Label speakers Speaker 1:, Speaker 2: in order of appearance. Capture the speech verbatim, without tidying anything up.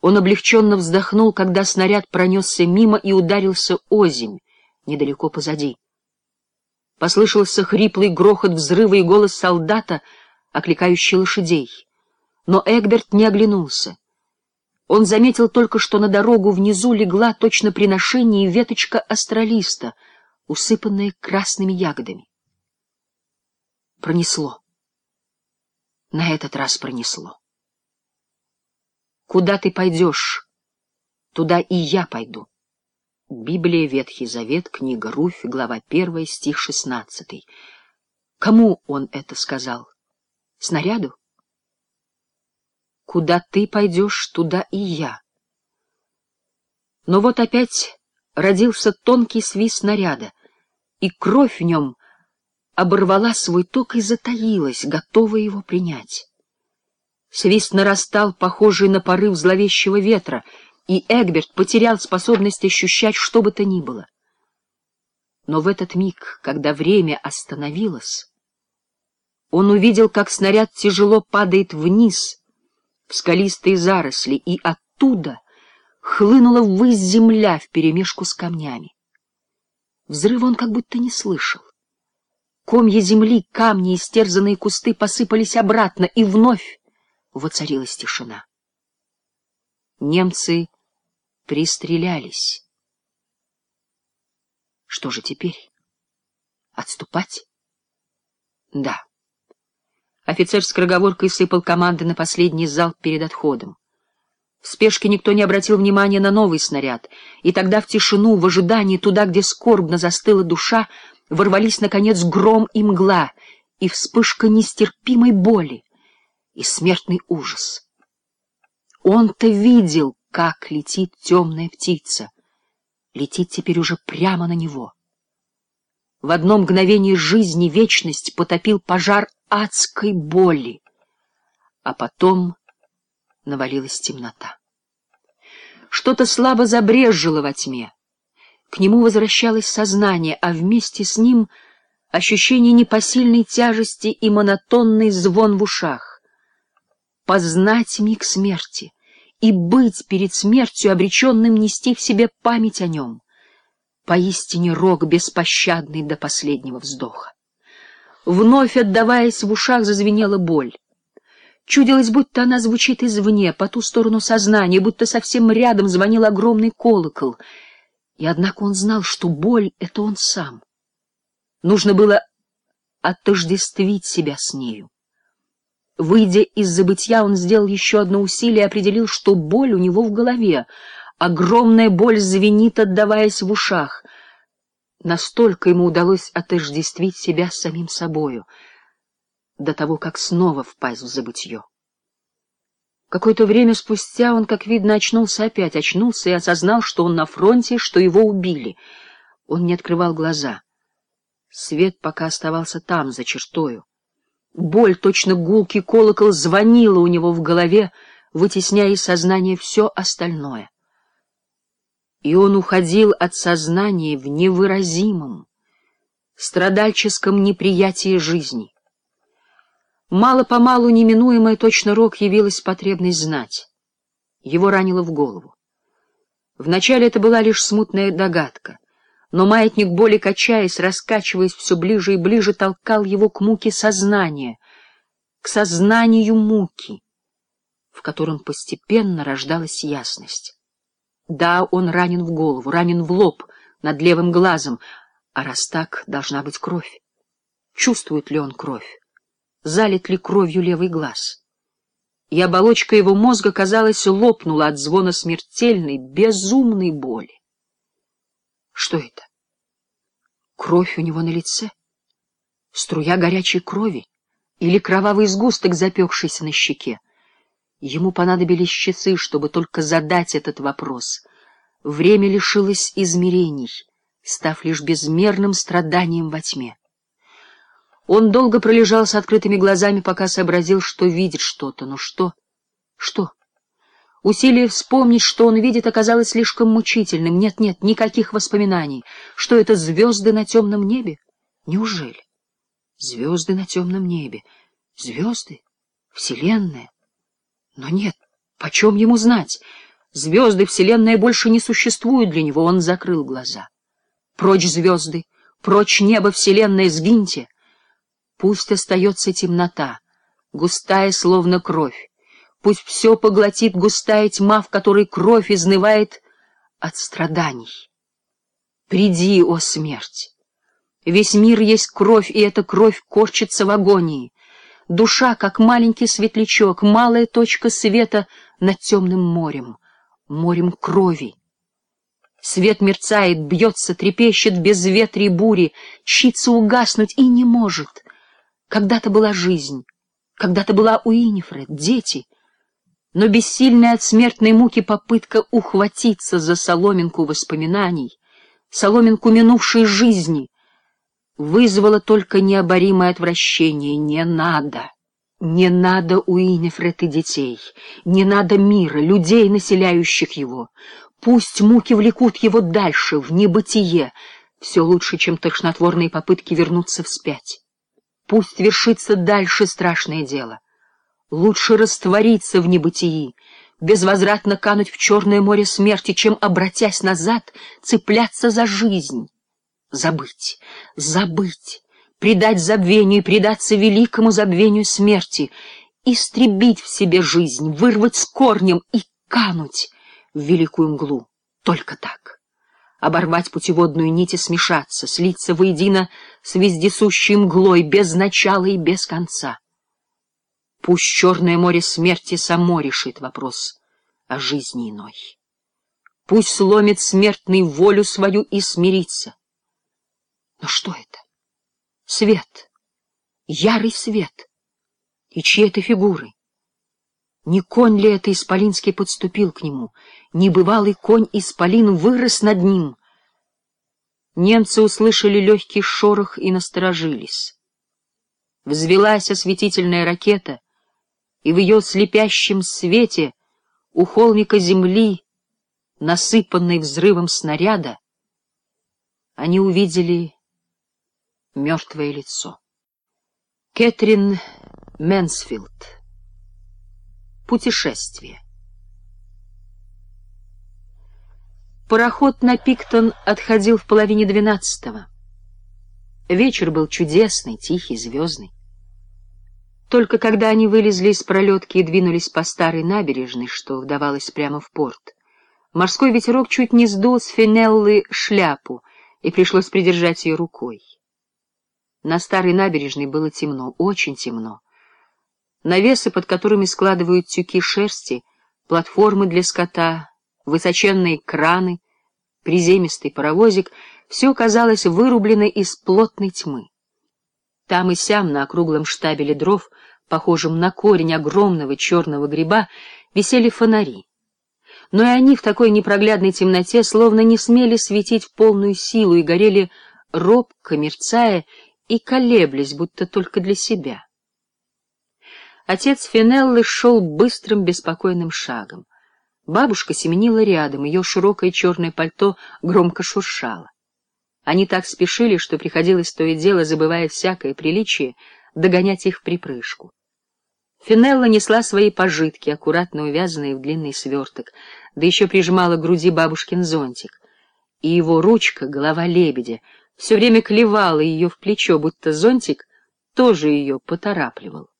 Speaker 1: Он облегченно вздохнул, когда снаряд пронесся мимо и ударился озимь, недалеко позади. Послышался хриплый грохот взрыва и голос солдата, окликающий лошадей. Но Эгберт не оглянулся. Он заметил только, что на дорогу внизу легла точно при ношении веточка астролиста, усыпанная красными ягодами. Пронесло. На этот раз пронесло. «Куда ты пойдешь, туда и я пойду». Библия, Ветхий Завет, книга Руфь, глава первая, стих шестнадцатый. Кому он это сказал? Снаряду? «Куда ты пойдешь, туда и я». Но вот опять родился тонкий свист снаряда, и кровь в нем оборвала свой ток и затаилась, готовая его принять. Свист нарастал, похожий на порыв зловещего ветра, и Эгберт потерял способность ощущать что бы то ни было. Но в этот миг, когда время остановилось, он увидел, как снаряд тяжело падает вниз, в скалистые заросли, и оттуда хлынула ввысь земля вперемешку с камнями. Взрыва он как будто не слышал. Комья земли, камни и истерзанные кусты посыпались обратно, и вновь воцарилась тишина. Немцы пристрелялись. Что же теперь? Отступать? Да. Офицер скороговоркой сыпал команды на последний залп перед отходом. В спешке никто не обратил внимания на новый снаряд, и тогда в тишину, в ожидании, туда, где скорбно застыла душа, ворвались, наконец, гром и мгла, и вспышка нестерпимой боли, и смертный ужас. Он-то видел, как летит темная птица, летит теперь уже прямо на него. В одно мгновение жизни вечность потопил пожар адской боли, а потом навалилась темнота. Что-то слабо забрезжило во тьме. К нему возвращалось сознание, а вместе с ним ощущение непосильной тяжести и монотонный звон в ушах. Познать миг смерти и быть перед смертью обреченным нести в себе память о нем. Поистине рок беспощадный до последнего вздоха. Вновь отдаваясь в ушах, зазвенела боль. Чудилось, будто она звучит извне, по ту сторону сознания, будто совсем рядом звонил огромный колокол. И однако он знал, что боль — это он сам. Нужно было отождествить себя с нею. Выйдя из забытья, он сделал еще одно усилие и определил, что боль у него в голове. Огромная боль звенит, отдаваясь в ушах. Настолько ему удалось отождествить себя с самим собою, до того, как снова впасть в забытье. Какое-то время спустя он, как видно, очнулся опять, очнулся и осознал, что он на фронте, что его убили. Он не открывал глаза. Свет пока оставался там, за чертою. Боль, точно гулкий колокол, звонила у него в голове, вытесняя из сознания все остальное. И он уходил от сознания в невыразимом, страдальческом неприятии жизни. Мало-помалу неминуемая точно рок явилась потребность знать. Его ранило в голову. Вначале это была лишь смутная догадка, но маятник боли, качаясь, раскачиваясь все ближе и ближе, толкал его к муке сознания, к сознанию муки, в котором постепенно рождалась ясность. Да, он ранен в голову, ранен в лоб, над левым глазом, а раз так, должна быть кровь. Чувствует ли он кровь? Залит ли кровью левый глаз? И оболочка его мозга, казалось, лопнула от звона смертельной, безумной боли. Что это? Кровь у него на лице? Струя горячей крови? Или кровавый сгусток, запекшийся на щеке? Ему понадобились часы, чтобы только задать этот вопрос. Время лишилось измерений, став лишь безмерным страданием во тьме. Он долго пролежал с открытыми глазами, пока сообразил, что видит что-то. Но что? Что? Усилие вспомнить, что он видит, оказалось слишком мучительным. Нет-нет, никаких воспоминаний. Что это, звезды на темном небе? Неужели? Звезды на темном небе. Звезды? Вселенная? Но нет, почем ему знать? Звезды, вселенная больше не существуют для него. Он закрыл глаза. Прочь звезды, прочь небо, вселенная, сгиньте. Пусть остается темнота, густая, словно кровь. Пусть все поглотит густая тьма, в которой кровь изнывает от страданий. Приди, о смерть! Весь мир есть кровь, и эта кровь корчится в агонии. Душа, как маленький светлячок, малая точка света над темным морем, морем крови. Свет мерцает, бьется, трепещет в безветрии бури, чится угаснуть и не может. Когда-то была жизнь, когда-то была Уинифред, дети, но бессильная от смертной муки попытка ухватиться за соломинку воспоминаний, соломинку минувшей жизни, вызвала только необоримое отвращение. Не надо, не надо Уинифред и детей, не надо мира, людей, населяющих его. Пусть муки влекут его дальше, в небытие, все лучше, чем тошнотворные попытки вернуться вспять. Пусть вершится дальше страшное дело. Лучше раствориться в небытии, безвозвратно кануть в черное море смерти, чем, обратясь назад, цепляться за жизнь. Забыть, забыть, предать забвению и предаться великому забвению смерти, истребить в себе жизнь, вырвать с корнем и кануть в великую мглу. Только так. Оборвать путеводную нить и смешаться, слиться воедино с вездесущей мглой, без начала и без конца. Пусть черное море смерти само решит вопрос о жизни иной. Пусть сломит смертный волю свою и смирится. Но что это? Свет, ярый свет. И чьи это фигуры? Не конь ли это исполинский подступил к нему? Небывалый конь-исполин вырос над ним. Немцы услышали легкий шорох и насторожились. Взвелась осветительная ракета, и в ее слепящем свете у холмика земли, насыпанной взрывом снаряда, они увидели мертвое лицо. Кэтрин Мэнсфилд. Путешествие. Пароход на Пиктон отходил в половине двенадцатого. Вечер был чудесный, тихий, звездный. Только когда они вылезли из пролетки и двинулись по старой набережной, что вдавалась прямо в порт, морской ветерок чуть не сдул с Финеллы шляпу, и пришлось придержать ее рукой. На старой набережной было темно, очень темно. Навесы, под которыми складывают тюки шерсти, платформы для скота, высоченные краны, приземистый паровозик — все казалось вырублено из плотной тьмы. Там и сям на округлом штабеле дров, похожем на корень огромного черного гриба, висели фонари. Но и они в такой непроглядной темноте словно не смели светить в полную силу и горели робко, мерцая и колеблясь, будто только для себя. Отец Финеллы шел быстрым, беспокойным шагом. Бабушка семенила рядом, ее широкое черное пальто громко шуршало. Они так спешили, что приходилось то и дело, забывая всякое приличие, догонять их вприпрыжку. Финелла несла свои пожитки, аккуратно увязанные в длинный сверток, да еще прижимала к груди бабушкин зонтик, и его ручка, голова лебедя, все время клевала ее в плечо, будто зонтик тоже ее поторапливал.